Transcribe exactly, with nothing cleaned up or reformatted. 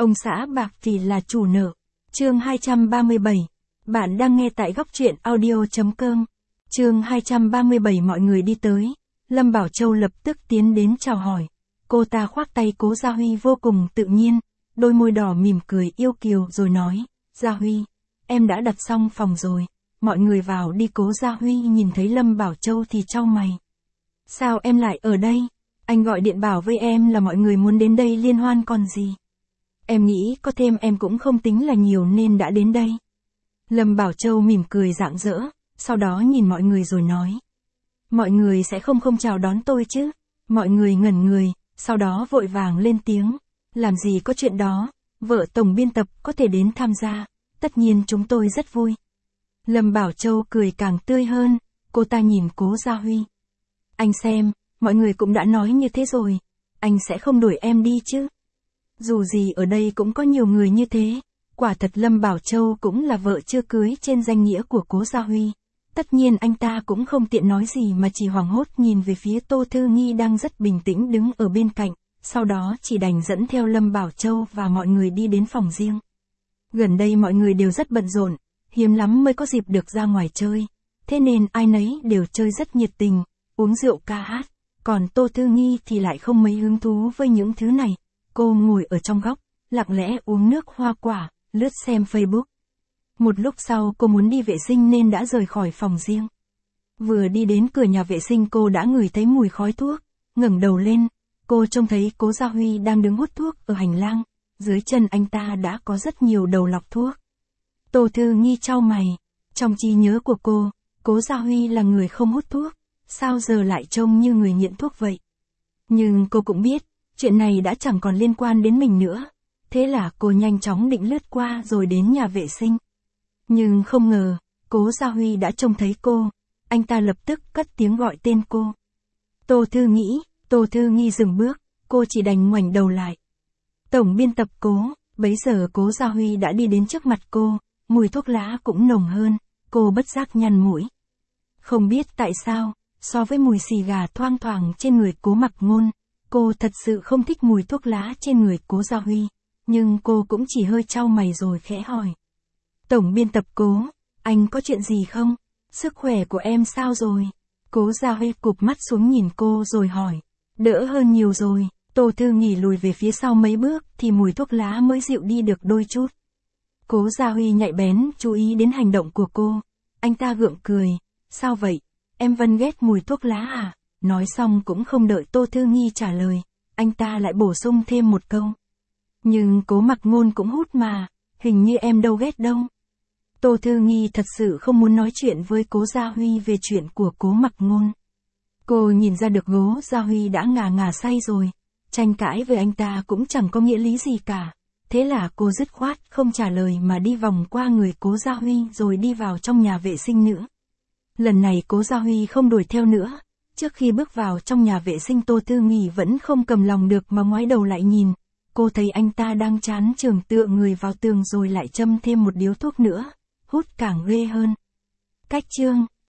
Ông xã bạc thì là chủ nợ. Chương hai trăm ba mươi bảy. Bạn đang nghe tại góc truyện audio chấm com. Chương hai trăm ba mươi bảy. Mọi người đi tới. Lâm Bảo Châu lập tức tiến đến chào hỏi. Cô ta khoác tay Cố Gia Huy vô cùng tự nhiên, đôi môi đỏ mỉm cười yêu kiều rồi nói, Gia Huy, em đã đặt xong phòng rồi, mọi người vào đi. Cố Gia Huy nhìn thấy Lâm Bảo Châu thì chau mày. Sao em lại ở đây? Anh gọi điện bảo với em là mọi người muốn đến đây liên hoan còn gì. Em nghĩ có thêm em cũng không tính là nhiều nên đã đến đây. Lâm Bảo Châu mỉm cười rạng rỡ, sau đó nhìn mọi người rồi nói. Mọi người sẽ không không chào đón tôi chứ? Mọi người ngẩn người, sau đó vội vàng lên tiếng. Làm gì có chuyện đó, vợ tổng biên tập có thể đến tham gia, tất nhiên chúng tôi rất vui. Lâm Bảo Châu cười càng tươi hơn, cô ta nhìn Cố Gia Huy. Anh xem, mọi người cũng đã nói như thế rồi, anh sẽ không đuổi em đi chứ? Dù gì ở đây cũng có nhiều người như thế, quả thật Lâm Bảo Châu cũng là vợ chưa cưới trên danh nghĩa của Cố Gia Huy. Tất nhiên anh ta cũng không tiện nói gì mà chỉ hoảng hốt nhìn về phía Tô Thư Nghi đang rất bình tĩnh đứng ở bên cạnh, sau đó chỉ đành dẫn theo Lâm Bảo Châu và mọi người đi đến phòng riêng. Gần đây mọi người đều rất bận rộn, hiếm lắm mới có dịp được ra ngoài chơi, thế nên ai nấy đều chơi rất nhiệt tình, uống rượu ca hát, còn Tô Thư Nghi thì lại không mấy hứng thú với những thứ này, cô ngồi ở trong góc, lặng lẽ uống nước hoa quả, lướt xem Facebook. Một lúc sau cô muốn đi vệ sinh nên đã rời khỏi phòng riêng. Vừa đi đến cửa nhà vệ sinh cô đã ngửi thấy mùi khói thuốc, ngẩng đầu lên, cô trông thấy Cố Gia Huy đang đứng hút thuốc ở hành lang, dưới chân anh ta đã có rất nhiều đầu lọc thuốc. Tô Thư Nghi chau mày, trong trí nhớ của cô, Cố Gia Huy là người không hút thuốc, sao giờ lại trông như người nghiện thuốc vậy? Nhưng cô cũng biết, chuyện này đã chẳng còn liên quan đến mình nữa, thế là cô nhanh chóng định lướt qua rồi đến nhà vệ sinh. Nhưng không ngờ, Cố Gia Huy đã trông thấy cô, anh ta lập tức cất tiếng gọi tên cô. Tô Thư Nghĩ, Tô Thư Nghi dừng bước, cô chỉ đành ngoảnh đầu lại. Tổng biên tập Cố, bấy giờ Cố Gia Huy đã đi đến trước mặt cô, mùi thuốc lá cũng nồng hơn, cô bất giác nhăn mũi. Không biết tại sao, so với mùi xì gà thoang thoảng trên người Cố Mặc Ngôn, cô thật sự không thích mùi thuốc lá trên người Cố Gia Huy, nhưng cô cũng chỉ hơi chau mày rồi khẽ hỏi. Tổng biên tập Cố, anh có chuyện gì không? Sức khỏe của em sao rồi? Cố Gia Huy cụp mắt xuống nhìn cô rồi hỏi. Đỡ hơn nhiều rồi. Tô Thư Nghỉ lùi về phía sau mấy bước thì mùi thuốc lá mới dịu đi được đôi chút. Cố Gia Huy nhạy bén chú ý đến hành động của cô. Anh ta gượng cười. Sao vậy? Em Vân ghét mùi thuốc lá à? Nói xong cũng không đợi Tô Thư Nghi trả lời. Anh ta lại bổ sung thêm một câu. Nhưng Cố Mặc Ngôn cũng hút mà. Hình như em đâu ghét đâu. Tô Thư Nghi thật sự không muốn nói chuyện với Cố Gia Huy về chuyện của Cố Mặc Ngôn. Cô nhìn ra được Cố Gia Huy đã ngà ngà say rồi, tranh cãi với anh ta cũng chẳng có nghĩa lý gì cả. Thế là cô dứt khoát không trả lời mà đi vòng qua người Cố Gia Huy rồi đi vào trong nhà vệ sinh nữa. Lần này Cố Gia Huy không đuổi theo nữa, trước khi bước vào trong nhà vệ sinh Tô Thư Nghi vẫn không cầm lòng được mà ngoái đầu lại nhìn. Cô thấy anh ta đang chán chường tựa người vào tường rồi lại châm thêm một điếu thuốc nữa. Hút càng ghê hơn. Cách chương